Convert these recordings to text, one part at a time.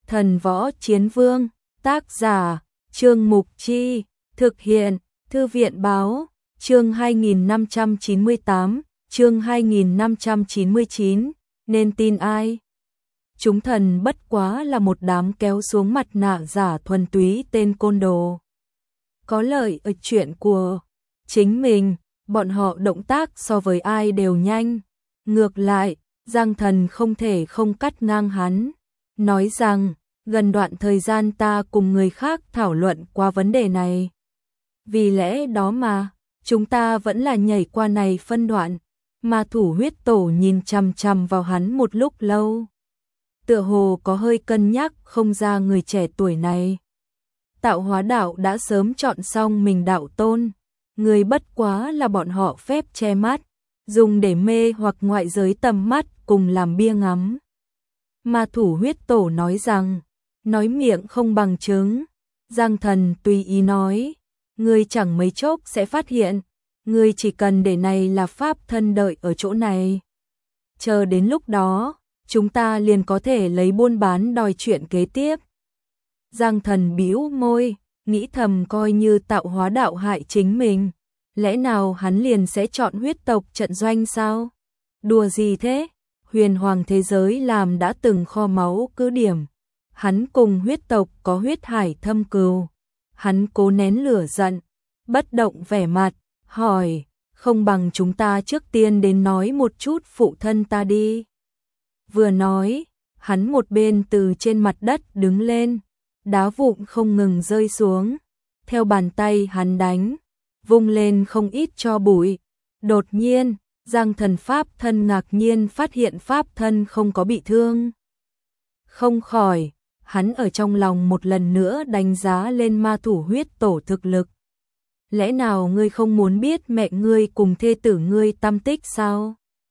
Thần Võ Chiến Vương, tác giả, Trương Mục Chi, thực hiện, Thư viện Báo, chương 2598, chương 2599, nên tin ai? Chúng thần bất quá là một đám kéo xuống mặt nạ giả thuần túy tên côn đồ. Có lợi ở chuyện của chính mình, bọn họ động tác so với ai đều nhanh. Ngược lại, Giang Thần không thể không cắt ngang hắn, nói rằng, gần đoạn thời gian ta cùng người khác thảo luận qua vấn đề này. Vì lẽ đó mà, chúng ta vẫn là nhảy qua này phân đoạn. Ma thủ huyết tổ nhìn chằm chằm vào hắn một lúc lâu. Tựa hồ có hơi cân nhắc không ra người trẻ tuổi này. Tạo hóa đạo đã sớm chọn xong mình đạo tôn. Người bất quá là bọn họ phép che mắt, dùng để mê hoặc ngoại giới tầm mắt cùng làm bia ngắm. Ma thủ huyết tổ nói rằng, nói miệng không bằng chứng. Giang Thần tùy ý nói, ngươi chẳng mấy chốc sẽ phát hiện, ngươi chỉ cần để này là pháp thân đợi ở chỗ này. Chờ đến lúc đó, chúng ta liền có thể lấy buôn bán đòi chuyện kế tiếp. Giang Thần bĩu môi, nghĩ thầm coi như tạo hóa đạo hại chính mình. Lẽ nào hắn liền sẽ chọn huyết tộc trận doanh sao? Đùa gì thế? Huyền hoàng thế giới làm đã từng kho máu cứ điểm. Hắn cùng huyết tộc có huyết hải thâm cừu. Hắn cố nén lửa giận, bất động vẻ mặt, hỏi, không bằng chúng ta trước tiên đến nói một chút phụ thân ta đi. Vừa nói, hắn một bên từ trên mặt đất đứng lên, đá vụn không ngừng rơi xuống, theo bàn tay hắn đánh, vung lên không ít cho bụi. Đột nhiên, Giang Thần pháp thân ngạc nhiên phát hiện pháp thân không có bị thương. Không khỏi, hắn ở trong lòng một lần nữa đánh giá lên ma thủ huyết tổ thực lực. Lẽ nào ngươi không muốn biết mẹ ngươi cùng thê tử ngươi tâm tích sao?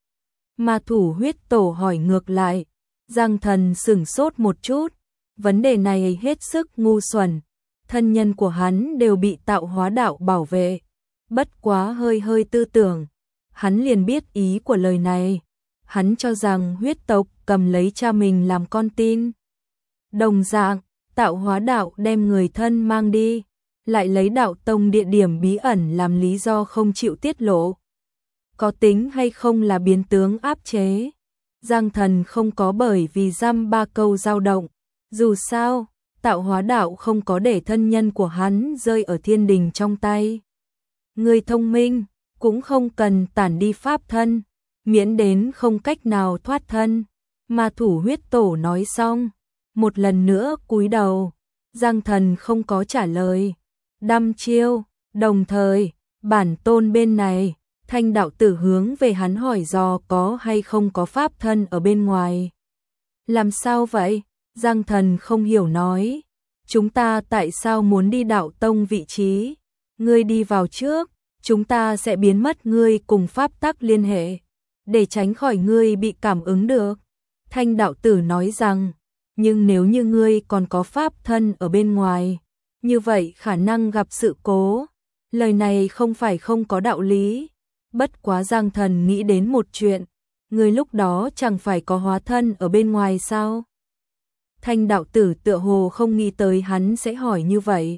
Ma thủ huyết tổ hỏi ngược lại. Giang Thần sửng sốt một chút. Vấn đề này hết sức ngu xuẩn. Thân nhân của hắn đều bị tạo hóa đạo bảo vệ. Bất quá hơi tư tưởng. Hắn liền biết ý của lời này. Hắn cho rằng huyết tộc cầm lấy cha mình làm con tin. Đồng dạng, tạo hóa đạo đem người thân mang đi, lại lấy đạo tông địa điểm bí ẩn làm lý do không chịu tiết lộ. Có tính hay không là biến tướng áp chế? Giang Thần không có bởi vì dăm ba câu dao động. Dù sao, tạo hóa đạo không có để thân nhân của hắn rơi ở thiên đình trong tay. Người thông minh, cũng không cần tản đi pháp thân, miễn đến không cách nào thoát thân. Ma thủ huyết tổ nói xong, một lần nữa cúi đầu. Giang Thần không có trả lời. Đăm chiêu, đồng thời, bản tôn bên này, Thanh đạo tử hướng về hắn hỏi dò có hay không có pháp thân ở bên ngoài. Làm sao vậy? Giang Thần không hiểu nói. Chúng ta tại sao muốn đi đạo tông vị trí? Ngươi đi vào trước, chúng ta sẽ biến mất ngươi cùng pháp tắc liên hệ, để tránh khỏi ngươi bị cảm ứng được. Thanh đạo tử nói rằng, nhưng nếu như ngươi còn có pháp thân ở bên ngoài, như vậy khả năng gặp sự cố. Lời này không phải không có đạo lý. Bất quá Giang Thần nghĩ đến một chuyện, ngươi lúc đó chẳng phải có hóa thân ở bên ngoài sao? Thanh đạo tử tựa hồ không nghĩ tới hắn sẽ hỏi như vậy.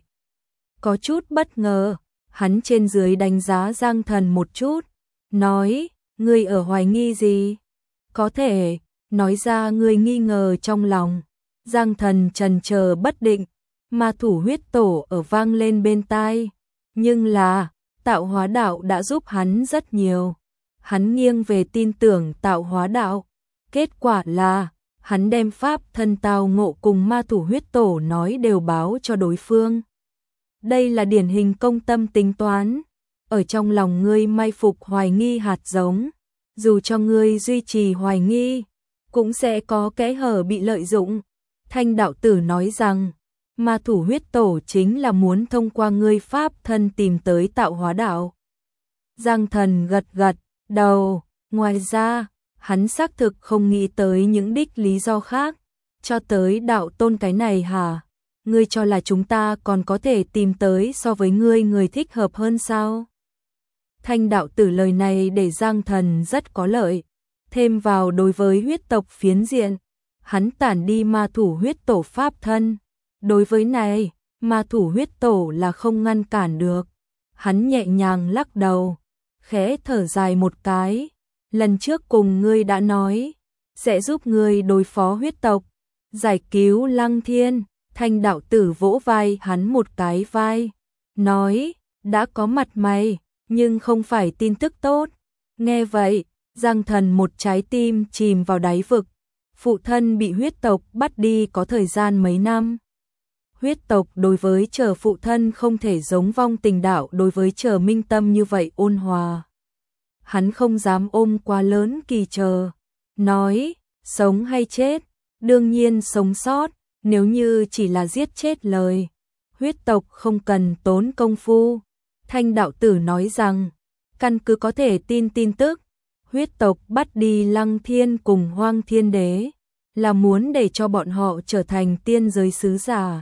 Có chút bất ngờ, hắn trên dưới đánh giá Giang Thần một chút, nói, ngươi ở hoài nghi gì? Có thể, nói ra ngươi nghi ngờ trong lòng. Giang Thần chần chờ bất định, ma thủ huyết tổ ở vang lên bên tai. Nhưng là, tạo hóa đạo đã giúp hắn rất nhiều. Hắn nghiêng về tin tưởng tạo hóa đạo. Kết quả là, hắn đem pháp thân tao ngộ cùng ma thủ huyết tổ nói đều báo cho đối phương. Đây là điển hình công tâm tính toán. Ở trong lòng ngươi mai phục hoài nghi hạt giống. Dù cho ngươi duy trì hoài nghi, cũng sẽ có kẽ hở bị lợi dụng. Thanh đạo tử nói rằng, ma thủ huyết tổ chính là muốn thông qua ngươi pháp thân tìm tới tạo hóa đạo. Giang Thần gật gật đầu, ngoài ra, hắn xác thực không nghĩ tới những đích lý do khác. Cho tới đạo tôn cái này hả? Ngươi cho là chúng ta còn có thể tìm tới so với ngươi người thích hợp hơn sao? Thanh đạo tử lời này để Giang Thần rất có lợi. Thêm vào đối với huyết tộc phiến diện, hắn tản đi ma thủ huyết tổ pháp thân. Đối với này, ma thủ huyết tổ là không ngăn cản được. Hắn nhẹ nhàng lắc đầu, khẽ thở dài một cái. Lần trước cùng ngươi đã nói, sẽ giúp ngươi đối phó huyết tộc, giải cứu Lăng Thiên. Thanh đạo tử vỗ vai hắn một cái vai, nói, đã có mặt mày, nhưng không phải tin tức tốt. Nghe vậy, Giang Thần một trái tim chìm vào đáy vực. Phụ thân bị huyết tộc bắt đi có thời gian mấy năm. Huyết tộc đối với Trở phụ thân không thể giống Vong Tình đạo đối với Trở Minh Tâm như vậy ôn hòa. Hắn không dám ôm quá lớn kỳ chờ, nói, sống hay chết, đương nhiên sống sót, nếu như chỉ là giết chết lời, huyết tộc không cần tốn công phu. Thanh đạo tử nói rằng, căn cứ có thể tin tức, huyết tộc bắt đi Lăng Thiên cùng Hoang Thiên Đế, là muốn để cho bọn họ trở thành tiên giới sứ giả.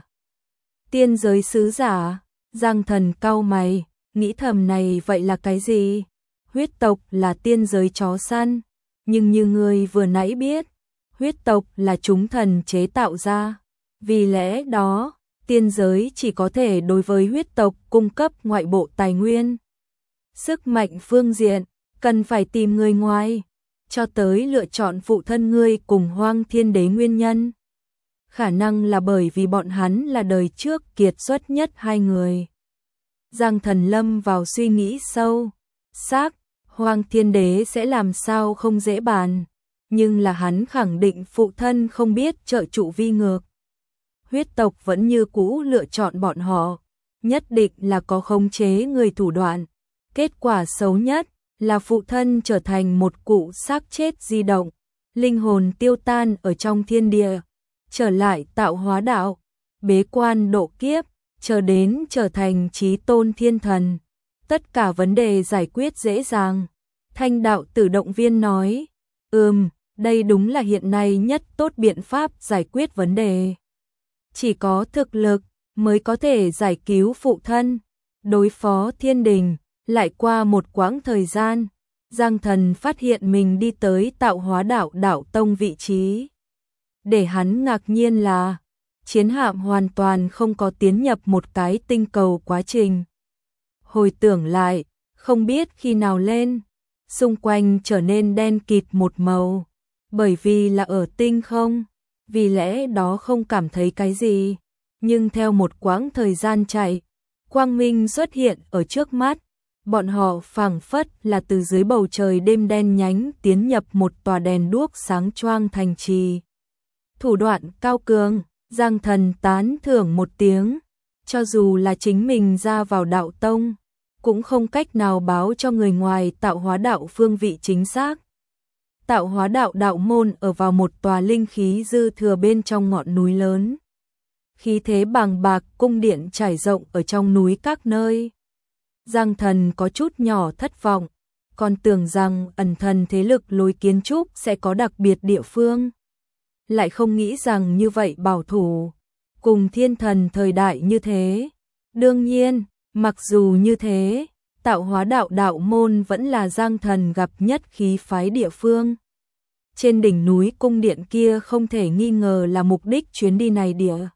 Tiên giới sứ giả? Giang Thần cau mày, nghĩ thầm này vậy là cái gì? Huyết tộc là tiên giới chó săn, nhưng như người vừa nãy biết, huyết tộc là chúng thần chế tạo ra. Vì lẽ đó, tiên giới chỉ có thể đối với huyết tộc cung cấp ngoại bộ tài nguyên. Sức mạnh phương diện, cần phải tìm người ngoài, cho tới lựa chọn phụ thân ngươi cùng Hoang Thiên Đế nguyên nhân. Khả năng là bởi vì bọn hắn là đời trước kiệt xuất nhất hai người. Giang Thần lâm vào suy nghĩ sâu, xác, Hoang Thiên Đế sẽ làm sao không dễ bàn, nhưng là hắn khẳng định phụ thân không biết trợ trụ vi ngược. Huyết tộc vẫn như cũ lựa chọn bọn họ, nhất định là có khống chế người thủ đoạn. Kết quả xấu nhất là phụ thân trở thành một cụ xác chết di động, linh hồn tiêu tan ở trong thiên địa, trở lại tạo hóa đạo, bế quan độ kiếp, chờ đến trở thành chí tôn thiên thần. Tất cả vấn đề giải quyết dễ dàng. Thanh đạo tử động viên nói, đây đúng là hiện nay nhất tốt biện pháp giải quyết vấn đề. Chỉ có thực lực mới có thể giải cứu phụ thân, đối phó thiên đình. Lại qua một quãng thời gian, Giang Thần phát hiện mình đi tới tạo hóa đạo đạo tông vị trí. Để hắn ngạc nhiên là, chiến hạm hoàn toàn không có tiến nhập một cái tinh cầu quá trình. Hồi tưởng lại, không biết khi nào lên, xung quanh trở nên đen kịt một màu, bởi vì là ở tinh không, vì lẽ đó không cảm thấy cái gì. Nhưng theo một quãng thời gian chạy, quang minh xuất hiện ở trước mắt. Bọn họ phảng phất là từ dưới bầu trời đêm đen nhánh tiến nhập một tòa đèn đuốc sáng choang thành trì. Thủ đoạn cao cường, Giang Thần tán thưởng một tiếng, cho dù là chính mình ra vào đạo tông, cũng không cách nào báo cho người ngoài tạo hóa đạo phương vị chính xác. Tạo hóa đạo đạo môn ở vào một tòa linh khí dư thừa bên trong ngọn núi lớn. Khí thế bàng bạc cung điện trải rộng ở trong núi các nơi. Giang Thần có chút nhỏ thất vọng, còn tưởng rằng ẩn thần thế lực lối kiến trúc sẽ có đặc biệt địa phương. Lại không nghĩ rằng như vậy bảo thủ, cùng thiên thần thời đại như thế. Đương nhiên, mặc dù như thế, tạo hóa đạo đạo môn vẫn là Giang Thần gặp nhất khí phái địa phương. Trên đỉnh núi cung điện kia không thể nghi ngờ là mục đích chuyến đi này địa.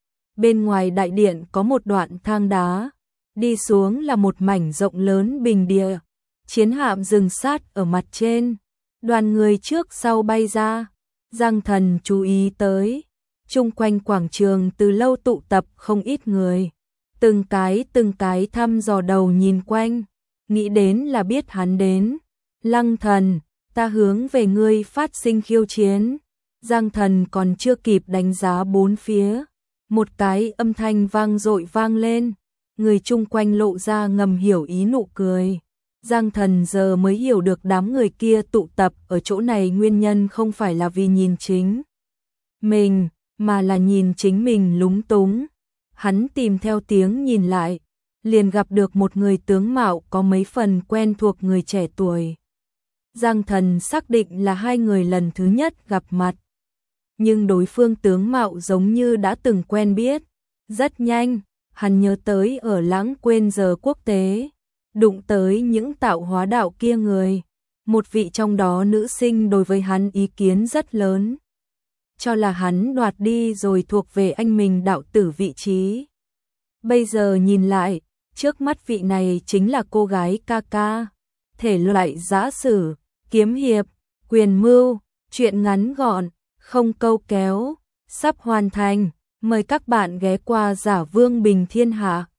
Bên ngoài đại điện có một đoạn thang đá. Đi xuống là một mảnh rộng lớn bình địa, chiến hạm dừng sát ở mặt trên, đoàn người trước sau bay ra. Giang Thần chú ý tới, chung quanh quảng trường từ lâu tụ tập không ít người, từng cái thăm dò đầu nhìn quanh, nghĩ đến là biết hắn đến. Lăng Thần, ta hướng về ngươi phát sinh khiêu chiến. Giang Thần còn chưa kịp đánh giá bốn phía, một cái âm thanh vang dội vang lên. Người chung quanh lộ ra ngầm hiểu ý nụ cười. Giang Thần giờ mới hiểu được đám người kia tụ tập ở chỗ này nguyên nhân không phải là vì nhìn chính mình, mà là nhìn chính mình lúng túng. Hắn tìm theo tiếng nhìn lại, liền gặp được một người tướng mạo có mấy phần quen thuộc người trẻ tuổi. Giang Thần xác định là hai người lần thứ nhất gặp mặt. Nhưng đối phương tướng mạo giống như đã từng quen biết. Rất nhanh, hắn nhớ tới ở Lãng Quên Giờ quốc tế, đụng tới những tạo hóa đạo kia người. Một vị trong đó nữ sinh đối với hắn ý kiến rất lớn. cho là hắn đoạt đi rồi thuộc về anh mình đạo tử vị trí. Bây giờ nhìn lại, trước mắt vị này chính là cô gái ca ca. Thể loại giã sử, kiếm hiệp, quyền mưu, truyện ngắn gọn, không câu kéo, sắp hoàn thành. Mời các bạn ghé qua Giả Vương Bình Thiên Hạ.